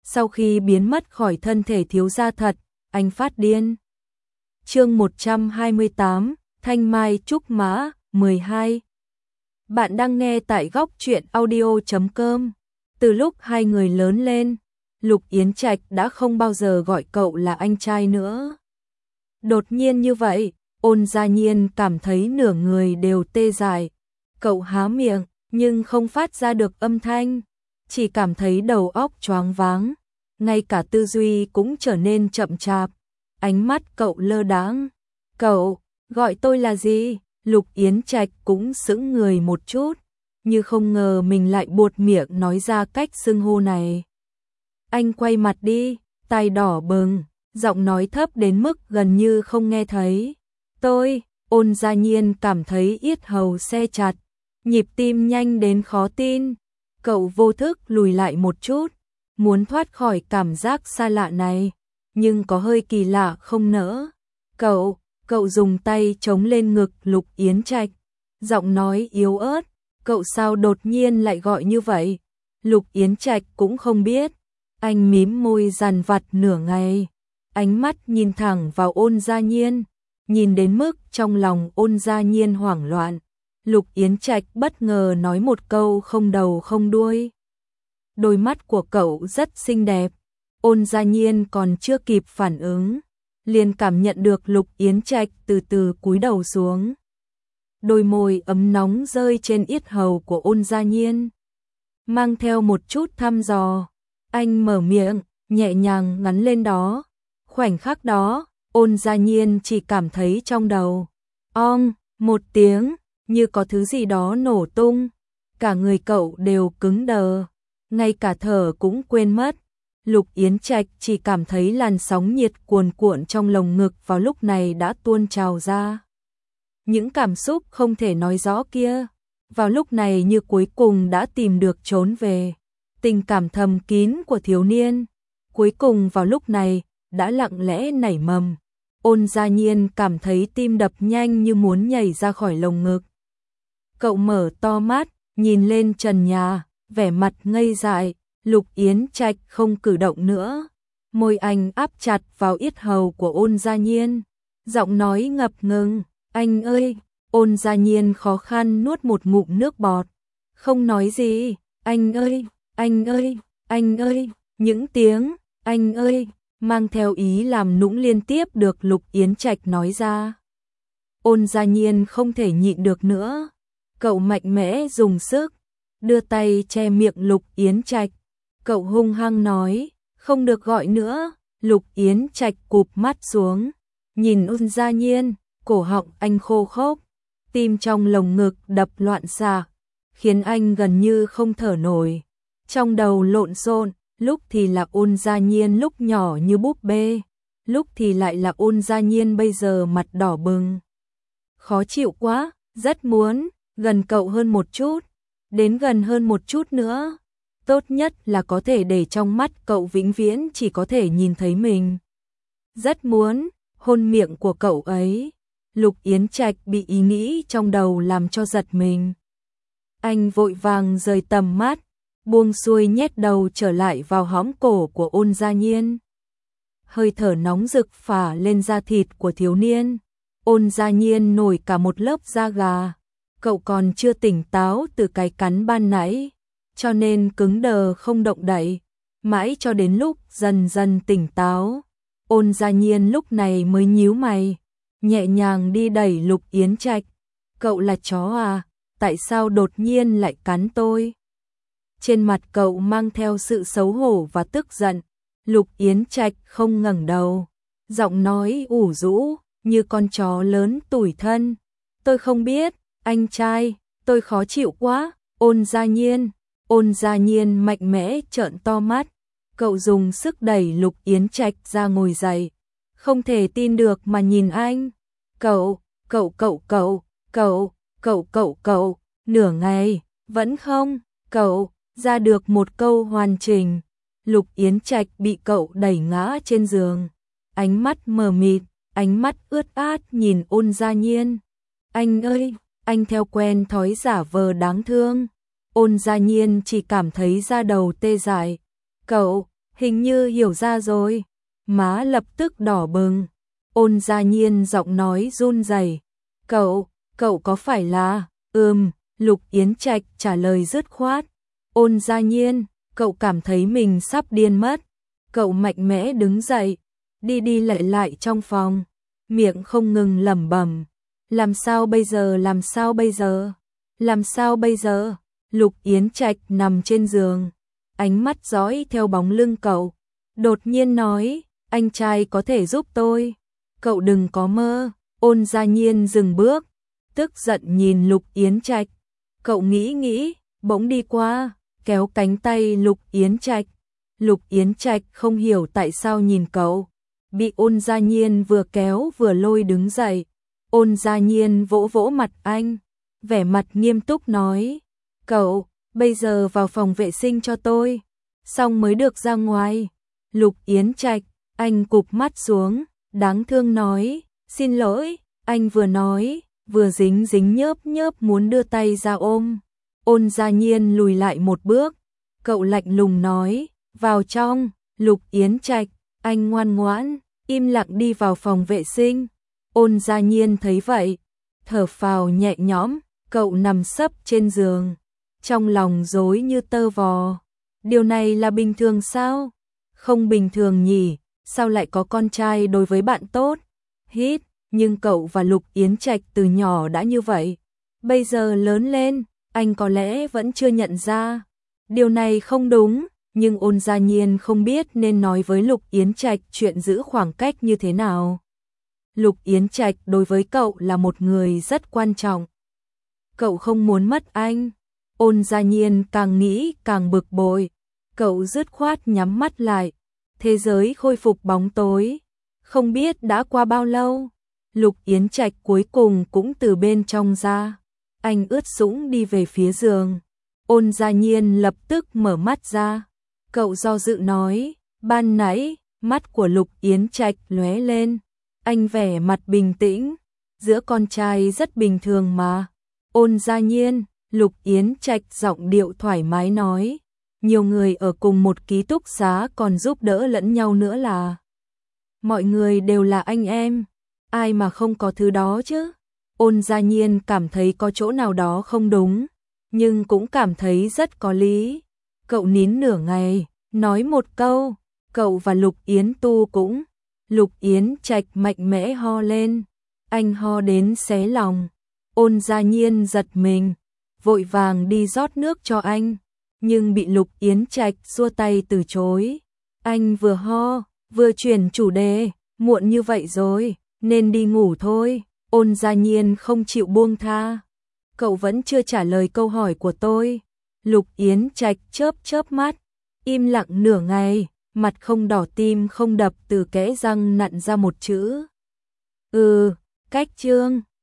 sau khi biến mất khỏi thân thể thiếu gia thật, anh phát điên. Chương 128, Thanh Mai Trúc Mã, 12. Bạn đang nghe tại góc truyện audio.com. Từ lúc hai người lớn lên, Lục Yến Trạch đã không bao giờ gọi cậu là anh trai nữa. Đột nhiên như vậy, Ôn Gia Nhiên cảm thấy nửa người đều tê dại. Cậu há miệng, nhưng không phát ra được âm thanh, chỉ cảm thấy đầu óc choáng váng, ngay cả tư duy cũng trở nên chậm chạp. Ánh mắt cậu lơ đãng. Cậu, gọi tôi là gì? Lục Yến Trạch cũng sững người một chút, như không ngờ mình lại buột miệng nói ra cách xưng hô này. Anh quay mặt đi, tai đỏ bừng, giọng nói thấp đến mức gần như không nghe thấy. Tôi, Ôn Gia Nhiên cảm thấy yết hầu se chặt, nhịp tim nhanh đến khó tin. Cậu vô thức lùi lại một chút, muốn thoát khỏi cảm giác xa lạ này, nhưng có hơi kỳ lạ không nỡ. Cậu dùng tay chống lên ngực Lục Yến Trạch, giọng nói yếu ớt, cậu sao đột nhiên lại gọi như vậy? Lục Yến Trạch cũng không biết, anh mím môi dằn vặt nửa ngày, ánh mắt nhìn thẳng vào Ôn Gia Nhiên, nhìn đến mức trong lòng Ôn Gia Nhiên hoảng loạn. Lục Yến Trạch bất ngờ nói một câu không đầu không đuôi. Đôi mắt của cậu rất xinh đẹp. Ôn Gia Nhiên còn chưa kịp phản ứng, liền cảm nhận được Lục Yến Trạch từ từ cúi đầu xuống. Đôi môi ấm nóng rơi trên yết hầu của Ôn Gia Nhiên, mang theo một chút thăm dò. Anh mở miệng, nhẹ nhàng ngắn lên đó. Khoảnh khắc đó, Ôn Gia Nhiên chỉ cảm thấy trong đầu ong một tiếng, như có thứ gì đó nổ tung. Cả người cậu đều cứng đờ, ngay cả thở cũng quên mất. Lục Yến Trạch chỉ cảm thấy làn sóng nhiệt cuồn cuộn trong lồng ngực vào lúc này đã tuôn trào ra. Những cảm xúc không thể nói rõ kia, vào lúc này như cuối cùng đã tìm được trốn về. Tình cảm thầm kín của thiếu niên, cuối cùng vào lúc này, đã lặng lẽ nảy mầm. Ôn Gia Nhiên cảm thấy tim đập nhanh như muốn nhảy ra khỏi lồng ngực. Cậu mở to mắt, nhìn lên trần nhà, vẻ mặt ngây dại. Lục Yến Trạch không cử động nữa, môi anh áp chặt vào yết hầu của Ôn Gia Nhiên, giọng nói ngập ngừng, anh ơi. Ôn Gia Nhiên khó khăn nuốt một ngụm nước bọt, không nói gì. Anh ơi, anh ơi, anh ơi. Những tiếng anh ơi mang theo ý làm nũng liên tiếp được Lục Yến Trạch nói ra. Ôn Gia Nhiên không thể nhịn được nữa, cậu mạnh mẽ dùng sức đưa tay che miệng Lục Yến Trạch. Cậu hung hăng nói, không được gọi nữa. Lục Yến Trạch cụp mắt xuống, nhìn Ôn Gia Nhiên, cổ họng anh khô khốc, tim trong lồng ngực đập loạn xạ, khiến anh gần như không thở nổi. Trong đầu lộn xộn, lúc thì là Ôn Gia Nhiên lúc nhỏ như búp bê, lúc thì lại là Ôn Gia Nhiên bây giờ mặt đỏ bừng. Khó chịu quá, rất muốn gần cậu hơn một chút, đến gần hơn một chút nữa. Tốt nhất là có thể để trong mắt cậu vĩnh viễn chỉ có thể nhìn thấy mình. Rất muốn hôn miệng của cậu ấy. Lục Yến Trạch bị ý nghĩ trong đầu làm cho giật mình. Anh vội vàng rời tầm mắt, buông xuôi nhét đầu trở lại vào hõm cổ của Ôn Gia Nhiên. Hơi thở nóng rực phả lên da thịt của thiếu niên. Ôn Gia Nhiên nổi cả một lớp da gà. Cậu còn chưa tỉnh táo từ cái cắn ban nãy, cho nên cứng đờ không động đậy, mãi cho đến lúc dần dần tỉnh táo. Ôn Gia Nhiên lúc này mới nhíu mày, nhẹ nhàng đi đẩy Lục Yến Trạch. Cậu là chó à? Tại sao đột nhiên lại cắn tôi? Trên mặt cậu mang theo sự xấu hổ và tức giận. Lục Yến Trạch không ngẩng đầu, giọng nói ủ rũ như con chó lớn tủi thân. Tôi không biết, anh trai, tôi khó chịu quá. Ôn Gia Nhiên mạnh mẽ trợn to mắt. Cậu dùng sức đẩy Lục Yến Trạch ra ngồi dậy, không thể tin được mà nhìn anh. Cậu, nửa ngày, vẫn không, cậu, ra được một câu hoàn chỉnh. Lục Yến Trạch bị cậu đẩy ngã trên giường, ánh mắt mờ mịt, ánh mắt ướt át nhìn Ôn Gia Nhiên. Anh ơi, anh theo quen thói giả vờ đáng thương. Ôn Gia Nhiên chỉ cảm thấy da đầu tê dại. Cậu, hình như hiểu ra rồi. Má lập tức đỏ bừng. Ôn Gia Nhiên giọng nói run rẩy. Cậu có phải là... Lục Yến Trạch trả lời dứt khoát. Ôn Gia Nhiên, cậu cảm thấy mình sắp điên mất. Cậu mạnh mẽ đứng dậy, đi lại trong phòng, miệng không ngừng lẩm bẩm. Làm sao bây giờ, làm sao bây giờ, làm sao bây giờ? Lục Yến Trạch nằm trên giường, ánh mắt dõi theo bóng lưng cậu. Đột nhiên nói, anh trai có thể giúp tôi. Cậu đừng có mơ. Ôn Gia Nhiên dừng bước, tức giận nhìn Lục Yến Trạch. Cậu nghĩ, bỗng đi qua, kéo cánh tay Lục Yến Trạch. Lục Yến Trạch không hiểu tại sao nhìn cậu, bị Ôn Gia Nhiên vừa kéo vừa lôi đứng dậy. Ôn Gia Nhiên vỗ vỗ mặt anh, vẻ mặt nghiêm túc nói, cậu, bây giờ vào phòng vệ sinh cho tôi, xong mới được ra ngoài. Lục Yến Trạch, anh cụp mắt xuống, đáng thương nói, xin lỗi, anh vừa nói, vừa dính nhớp muốn đưa tay ra ôm. Ôn Gia Nhiên lùi lại một bước, cậu lạnh lùng nói, vào trong. Lục Yến Trạch, anh ngoan ngoãn, im lặng đi vào phòng vệ sinh. Ôn Gia Nhiên thấy vậy, thở phào nhẹ nhõm, cậu nằm sấp trên giường, trong lòng rối như tơ vò. Điều này là bình thường sao? Không bình thường nhỉ, sao lại có con trai đối với bạn tốt? Hít, nhưng cậu và Lục Yến Trạch từ nhỏ đã như vậy. Bây giờ lớn lên, anh có lẽ vẫn chưa nhận ra. Điều này không đúng, nhưng Ôn Gia Nhiên không biết nên nói với Lục Yến Trạch chuyện giữ khoảng cách như thế nào. Lục Yến Trạch đối với cậu là một người rất quan trọng. Cậu không muốn mất anh. Ôn Gia Nhiên càng nghĩ càng bực bội. Cậu dứt khoát nhắm mắt lại. Thế giới khôi phục bóng tối. Không biết đã qua bao lâu. Lục Yến Trạch cuối cùng cũng từ bên trong ra. Anh ướt sũng đi về phía giường. Ôn Gia Nhiên lập tức mở mắt ra. Cậu do dự nói, ban nãy, mắt của Lục Yến Trạch lóe lên. Anh vẻ mặt bình tĩnh, giữa con trai rất bình thường mà. Ôn Gia Nhiên, Lục Yến Trạch giọng điệu thoải mái nói, nhiều người ở cùng một ký túc xá còn giúp đỡ lẫn nhau nữa là. Mọi người đều là anh em, ai mà không có thứ đó chứ. Ôn Gia Nhiên cảm thấy có chỗ nào đó không đúng, nhưng cũng cảm thấy rất có lý. Cậu nín nửa ngày, nói một câu, cậu và Lục Yến Tu cũng. Lục Yến Trạch mạnh mẽ ho lên, anh ho đến xé lòng. Ôn Gia Nhiên giật mình, vội vàng đi rót nước cho anh, nhưng bị Lục Yến Trạch xua tay từ chối. Anh vừa ho, vừa chuyển chủ đề, muộn như vậy rồi, nên đi ngủ thôi. Ôn Gia Nhiên không chịu buông tha. Cậu vẫn chưa trả lời câu hỏi của tôi. Lục Yến Trạch chớp mắt, im lặng nửa ngày, mặt không đỏ tim không đập, từ kẽ răng nặn ra một chữ. Cách chương.